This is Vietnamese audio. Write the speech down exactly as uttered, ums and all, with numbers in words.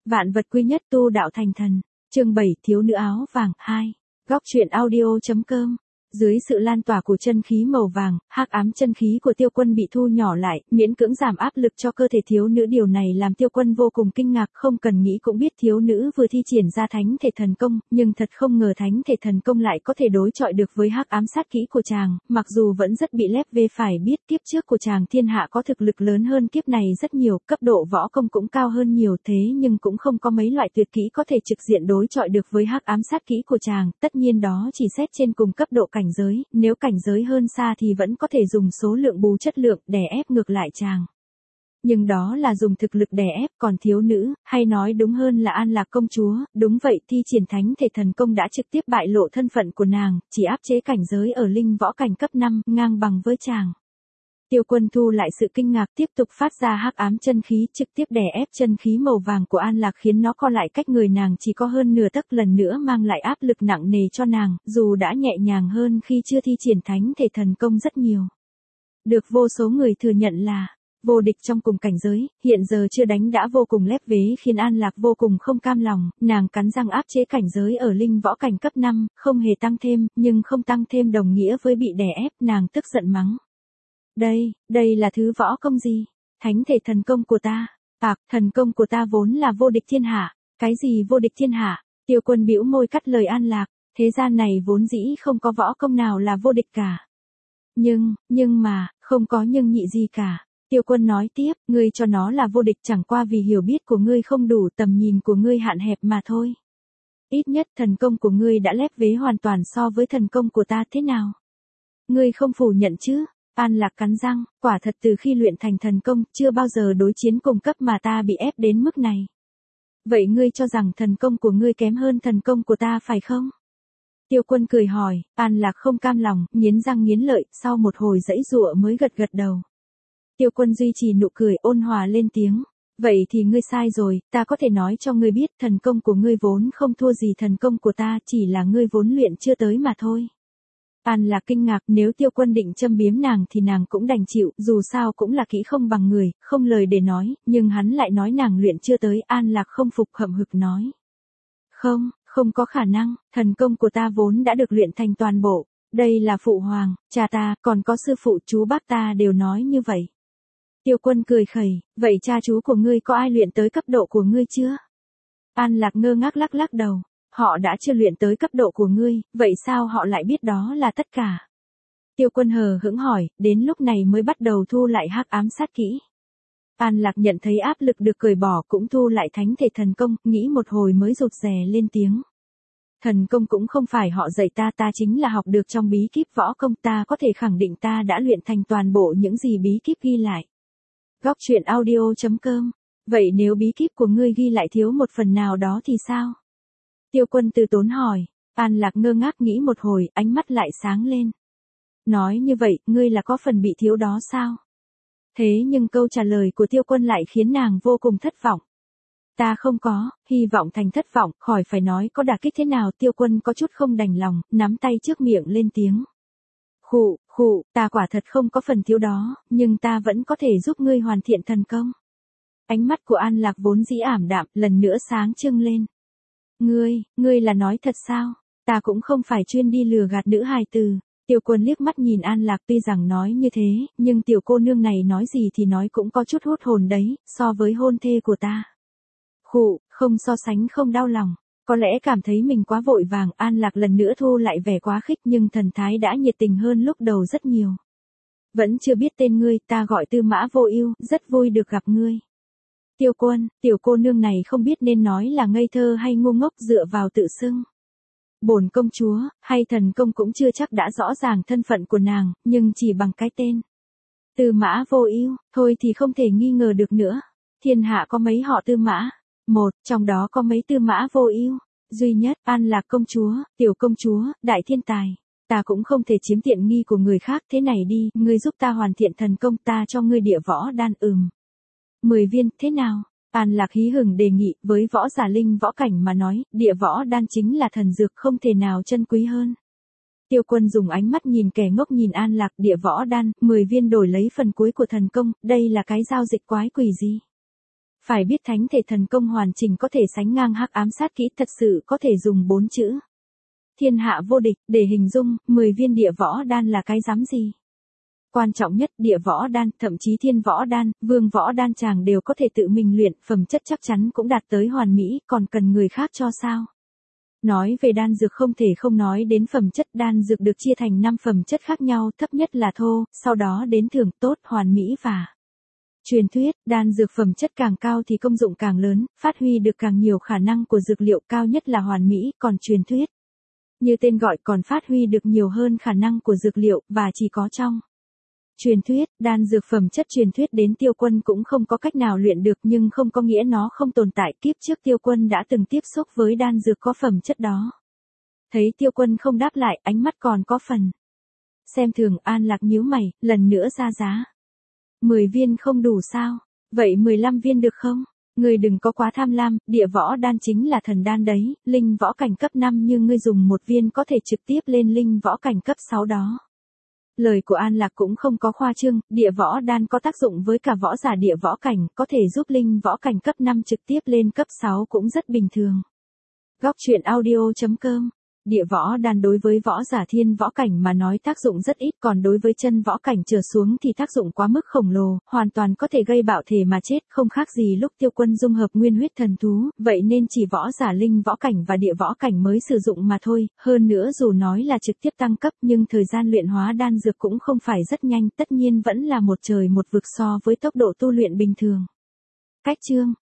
Vạn vật quy nhất, tu đạo thành thần. Chương bảy, thiếu nữ áo vàng hai. Góc truyện audio.com. Dưới sự lan tỏa của chân khí màu vàng, hắc ám chân khí của Tiêu Quân bị thu nhỏ lại, miễn cưỡng giảm áp lực cho cơ thể thiếu nữ. Điều này làm Tiêu Quân vô cùng kinh ngạc, không cần nghĩ cũng biết thiếu nữ vừa thi triển ra thánh thể thần công, nhưng thật không ngờ thánh thể thần công lại có thể đối chọi được với hắc ám sát kỹ của chàng, mặc dù vẫn rất bị lép vê. Phải biết kiếp trước của chàng thiên hạ có thực lực lớn hơn kiếp này rất nhiều, cấp độ võ công cũng cao hơn nhiều, thế nhưng cũng không có mấy loại tuyệt kỹ có thể trực diện đối chọi được với hắc ám sát kỹ của chàng. Tất nhiên đó chỉ xét trên cùng cấp độ cảnh giới, nếu cảnh giới hơn xa thì vẫn có thể dùng số lượng bù chất lượng, đè ép ngược lại chàng. Nhưng đó là dùng thực lực đè ép, còn thiếu nữ, hay nói đúng hơn là An Lạc công chúa, đúng vậy, thi triển thánh thể thần công đã trực tiếp bại lộ thân phận của nàng, chỉ áp chế cảnh giới ở linh võ cảnh cấp năm, ngang bằng với chàng. Tiêu Quân thu lại sự kinh ngạc, tiếp tục phát ra hắc ám chân khí, trực tiếp đè ép chân khí màu vàng của An Lạc, khiến nó co lại cách người nàng chỉ có hơn nửa tấc, lần nữa mang lại áp lực nặng nề cho nàng, dù đã nhẹ nhàng hơn khi chưa thi triển thánh thể thần công rất nhiều. Được vô số người thừa nhận là vô địch trong cùng cảnh giới, hiện giờ chưa đánh đã vô cùng lép vế, khiến An Lạc vô cùng không cam lòng, nàng cắn răng áp chế cảnh giới ở linh võ cảnh cấp năm, không hề tăng thêm, nhưng không tăng thêm đồng nghĩa với bị đè ép, nàng tức giận mắng. Đây, đây là thứ võ công gì? Thánh thể thần công của ta. Ạc, thần công của ta vốn là vô địch thiên hạ. Cái gì vô địch thiên hạ? Tiêu Quân bĩu môi cắt lời An Lạc. Thế gian này vốn dĩ không có võ công nào là vô địch cả. Nhưng, nhưng mà, không có nhưng nhị gì cả. Tiêu Quân nói tiếp, ngươi cho nó là vô địch chẳng qua vì hiểu biết của ngươi không đủ, tầm nhìn của ngươi hạn hẹp mà thôi. Ít nhất thần công của ngươi đã lép vế hoàn toàn so với thần công của ta, thế nào? Ngươi không phủ nhận chứ? An Lạc cắn răng, quả thật từ khi luyện thành thần công, chưa bao giờ đối chiến cùng cấp mà ta bị ép đến mức này. Vậy ngươi cho rằng thần công của ngươi kém hơn thần công của ta phải không? Tiêu Quân cười hỏi, An Lạc không cam lòng, nghiến răng nghiến lợi, sau một hồi giãy giụa mới gật gật đầu. Tiêu Quân duy trì nụ cười, ôn hòa lên tiếng. Vậy thì ngươi sai rồi, ta có thể nói cho ngươi biết, thần công của ngươi vốn không thua gì thần công của ta, chỉ là ngươi vốn luyện chưa tới mà thôi. An Lạc kinh ngạc, nếu Tiêu Quân định châm biếm nàng thì nàng cũng đành chịu, dù sao cũng là kỹ không bằng người, không lời để nói, nhưng hắn lại nói nàng luyện chưa tới, An Lạc không phục, hậm hực nói. Không, không có khả năng, thần công của ta vốn đã được luyện thành toàn bộ, đây là phụ hoàng, cha ta, còn có sư phụ chú bác ta đều nói như vậy. Tiêu Quân cười khẩy, vậy cha chú của ngươi có ai luyện tới cấp độ của ngươi chưa? An Lạc ngơ ngác lắc lắc đầu. Họ đã chưa luyện tới cấp độ của ngươi, vậy sao họ lại biết đó là tất cả? Tiêu Quân hờ hững hỏi, đến lúc này mới bắt đầu thu lại hắc ám sát kỹ. An Lạc nhận thấy áp lực được cởi bỏ, cũng thu lại thánh thể thần công, nghĩ một hồi mới rụt rè lên tiếng. Thần công cũng không phải họ dạy ta, ta chính là học được trong bí kíp võ công, ta có thể khẳng định ta đã luyện thành toàn bộ những gì bí kíp ghi lại. Góc truyện audio.com. Vậy nếu bí kíp của ngươi ghi lại thiếu một phần nào đó thì sao? Tiêu Quân từ tốn hỏi. An Lạc ngơ ngác nghĩ một hồi, ánh mắt lại sáng lên. Nói như vậy, ngươi là có phần bị thiếu đó sao? Thế nhưng câu trả lời của Tiêu Quân lại khiến nàng vô cùng thất vọng. Ta không có, hy vọng thành thất vọng, khỏi phải nói có đả kích thế nào. Tiêu Quân có chút không đành lòng, nắm tay trước miệng lên tiếng. Khụ, khụ, ta quả thật không có phần thiếu đó, nhưng ta vẫn có thể giúp ngươi hoàn thiện thần công. Ánh mắt của An Lạc vốn dĩ ảm đạm, lần nữa sáng trưng lên. Ngươi, ngươi là nói thật sao? Ta cũng không phải chuyên đi lừa gạt nữ hài từ. Tiêu Quân liếc mắt nhìn An Lạc, tuy rằng nói như thế, nhưng tiểu cô nương này nói gì thì nói cũng có chút hút hồn đấy, so với hôn thê của ta. Khụ, không so sánh không đau lòng. Có lẽ cảm thấy mình quá vội vàng, An Lạc lần nữa thu lại vẻ quá khích, nhưng thần thái đã nhiệt tình hơn lúc đầu rất nhiều. Vẫn chưa biết tên ngươi, ta gọi Tư Mã Vô Ưu, rất vui được gặp ngươi. Tiêu Quân, tiểu cô nương này không biết nên nói là ngây thơ hay ngu ngốc dựa vào tự xưng. Bổn công chúa, hay thần công cũng chưa chắc đã rõ ràng thân phận của nàng, nhưng chỉ bằng cái tên. Tư Mã Vô Ưu, thôi thì không thể nghi ngờ được nữa. Thiên hạ có mấy họ Tư Mã? Một, trong đó có mấy Tư Mã Vô Ưu? Duy nhất, An Lạc công chúa, tiểu công chúa, đại thiên tài. Ta cũng không thể chiếm tiện nghi của người khác, thế này đi, ngươi giúp ta hoàn thiện thần công, ta cho ngươi địa võ đan. Ừm. Mười viên, thế nào? An Lạc hí hửng đề nghị, với võ giả linh võ cảnh mà nói, địa võ đan chính là thần dược không thể nào chân quý hơn. Tiêu Quân dùng ánh mắt nhìn kẻ ngốc nhìn An Lạc, địa võ đan, mười viên đổi lấy phần cuối của thần công, đây là cái giao dịch quái quỷ gì? Phải biết thánh thể thần công hoàn chỉnh có thể sánh ngang hắc ám sát kỹ, thật sự có thể dùng bốn chữ thiên hạ vô địch để hình dung. Mười viên địa võ đan là cái dám gì? Quan trọng nhất, địa võ đan, thậm chí thiên võ đan, vương võ đan chàng đều có thể tự mình luyện, phẩm chất chắc chắn cũng đạt tới hoàn mỹ, còn cần người khác cho sao? Nói về đan dược không thể không nói đến phẩm chất. Đan dược được chia thành năm phẩm chất khác nhau, thấp nhất là thô, sau đó đến thường, tốt, hoàn mỹ và truyền thuyết. Đan dược phẩm chất càng cao thì công dụng càng lớn, phát huy được càng nhiều khả năng của dược liệu, cao nhất là hoàn mỹ, còn truyền thuyết như tên gọi còn phát huy được nhiều hơn khả năng của dược liệu, và chỉ có trong truyền thuyết. Đan dược phẩm chất truyền thuyết đến Tiêu Quân cũng không có cách nào luyện được, nhưng không có nghĩa nó không tồn tại. Kiếp trước Tiêu Quân đã từng tiếp xúc với đan dược có phẩm chất đó. Thấy Tiêu Quân không đáp lại, ánh mắt còn có phần xem thường. An Lạc nhíu mày, lần nữa ra giá. mười viên không đủ sao? Vậy mười lăm viên được không? Ngươi đừng có quá tham lam, địa võ đan chính là thần đan đấy, linh võ cảnh cấp năm như ngươi dùng một viên có thể trực tiếp lên linh võ cảnh cấp sáu đó. Lời của An Lạc cũng không có khoa trương, địa võ đan có tác dụng với cả võ giả địa võ cảnh, có thể giúp linh võ cảnh cấp năm trực tiếp lên cấp sáu cũng rất bình thường. Góc truyện audio chấm com. Địa võ đan đối với võ giả thiên võ cảnh mà nói tác dụng rất ít, còn đối với chân võ cảnh trở xuống thì tác dụng quá mức khổng lồ, hoàn toàn có thể gây bạo thể mà chết, không khác gì lúc Tiêu Quân dung hợp nguyên huyết thần thú, vậy nên chỉ võ giả linh võ cảnh và địa võ cảnh mới sử dụng mà thôi. Hơn nữa dù nói là trực tiếp tăng cấp nhưng thời gian luyện hóa đan dược cũng không phải rất nhanh, tất nhiên vẫn là một trời một vực so với tốc độ tu luyện bình thường. Cách chương